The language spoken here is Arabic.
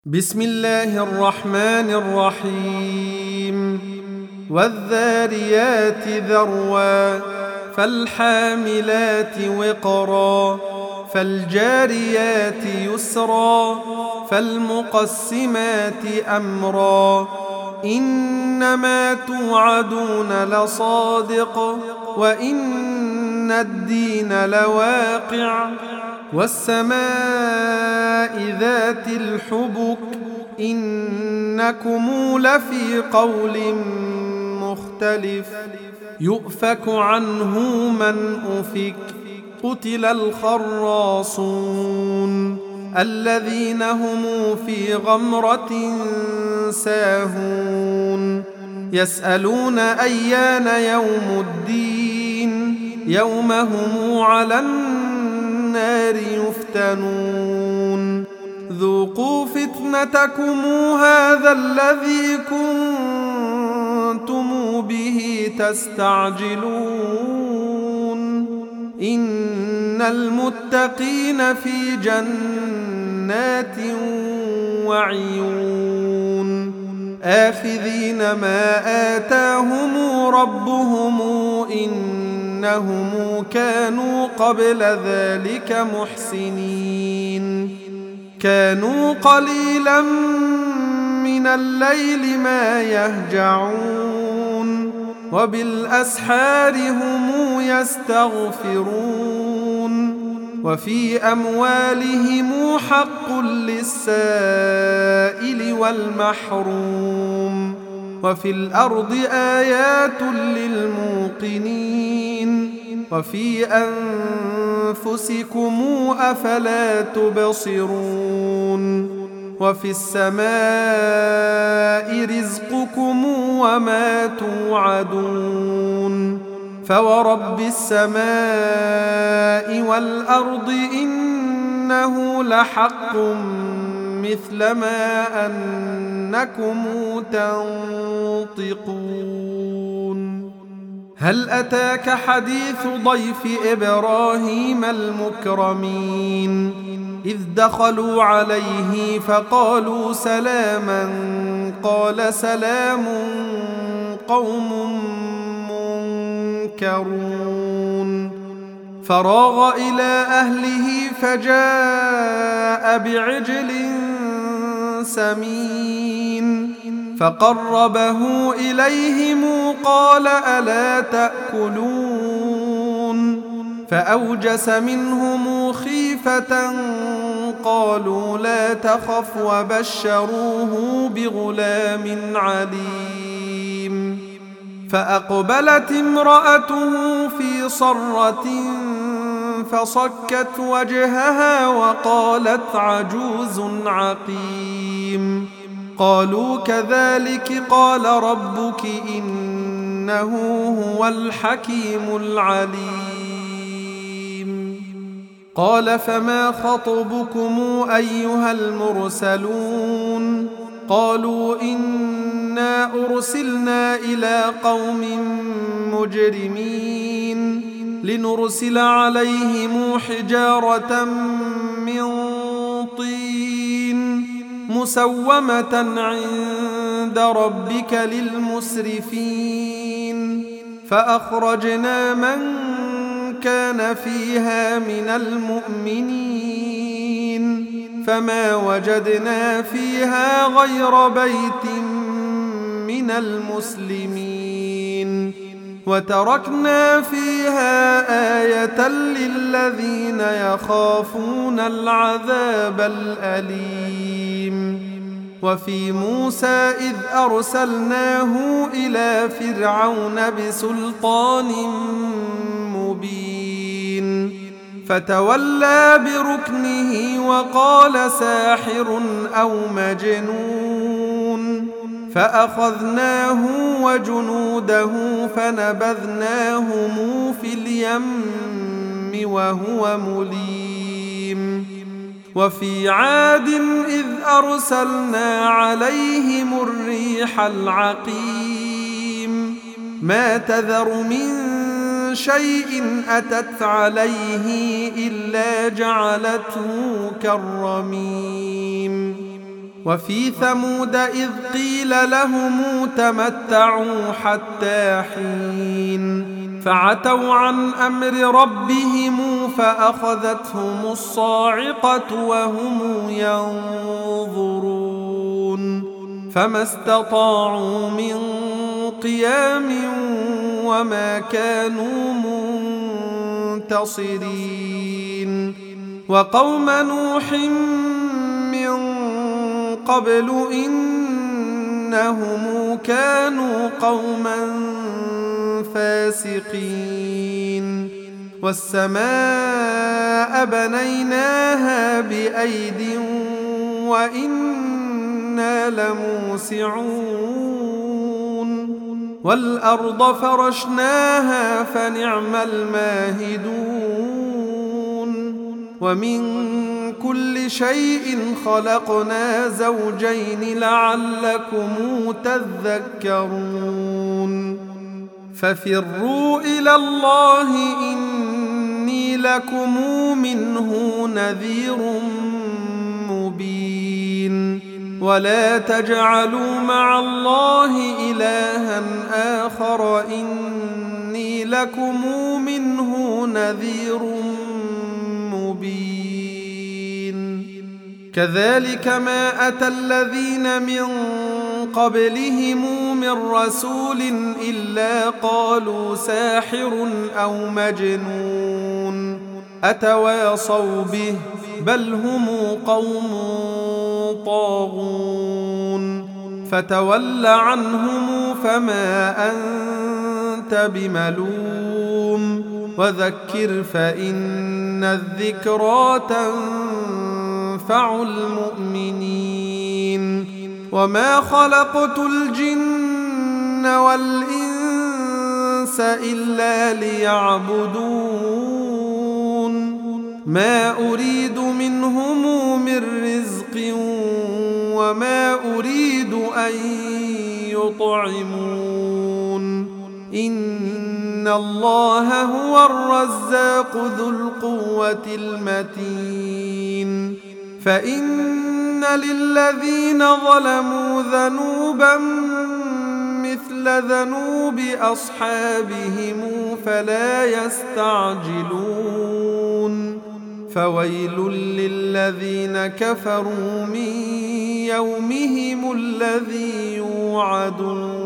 بسم الله الرحمن الرحيم والذاريات ذروا فالحاملات وقرا فالجاريات يسرا فالمقسمات أمرا إنما توعدون لصادق وإن الدين لواقع والسماء ذات الحبك إنكم لفي قول مختلف يؤفك عنه من أفك قتل الخراصون الذين هم في غمرة ساهون يسألون أيان يوم الدين يوم هم على النار يفتنون ذوقوا فتنتكم هذا الذي كنتم به تستعجلون إن المتقين في جنات وعيون آخذين ما آتاهم ربهم إنهم كانوا قبل ذلك محسنين كانوا قليلا من الليل ما يهجعون وبالأسحار هم يستغفرون وفي أموالهم حق للسائل والمحروم وفي الأرض آيات للموقنين وفي أنفسكم أفلا تبصرون وفي السماء رزقكم وما توعدون فورب السماء والأرض إنه لحق مثل ما أنكم تنطقون هل أتاك حديث ضيف إبراهيم المكرمين إذ دخلوا عليه فقالوا سلاما قال سلام قوم منكرون فراغ إلى أهله فجاء بعجل سمين فقربه إليهم قال ألا تأكلون فأوجس منهم خيفة قالوا لا تخف وبشروه بغلام عليم فأقبلت امرأته في صرة فصكت وجهها وقالت عجوز عقيم قالوا كذلك قال ربك إنه هو الحكيم العليم قال فما خطبكم أيها المرسلون قالوا إنا أرسلنا إلى قوم مجرمين لنرسل عليهم حجارة من طين مسومة عند ربك للمسرفين فأخرجنا من كان فيها من المؤمنين فما وجدنا فيها غير بيت من المسلمين وتركنا فيها آية للذين يخافون العذاب الأليم وفي موسى إذ أرسلناه إلى فرعون بسلطان مبين فتولى بركنه وقال ساحر أو مجنون فأخذناه وجنوده فنبذناهم في اليم وهو مليم وفي عاد إذ أرسلنا عليهم الريح العقيم ما تذر من شيء أتت عليه إلا جعلته كالرميم وفي ثمود إذ قيل لهم تمتعوا حتى حين فعتوا عن أمر ربهم فأخذتهم الصاعقة وهم ينظرون فما استطاعوا من قيام وما كانوا منتصرين وقوم نوح من قبل إنهم كانوا قوما فاسقين والسماء بنيناها بأيد وإنا لموسعون والأرض فرشناها فنعم الماهدون ومن كل شيء خلقنا زوجين لعلكم تذكرون ففروا إلى الله إني لكم منه نذير مبين ولا تجعلوا مع الله إلها آخر إني لكم منه نذير مبين كذلك ما أتى الذين من قبلهم من رسول إلا قالوا ساحر أو مجنون أتواصوا به بل هم قوم طاغون فتول عنهم فما أنت بملوم وذكر فإن الذكرى تنفع المؤمنين وما خلقت الجن والإنس إلا ليعبدون ما أريد منهم من رزق وما أريد أن يطعمون إن الله هو الرزاق ذو القوة المتين فإن للذين ظلموا ذنوبا مثل ذنوب أصحابهم فلا يستعجلون فويل للذين كفروا من يومهم الذي يوعدون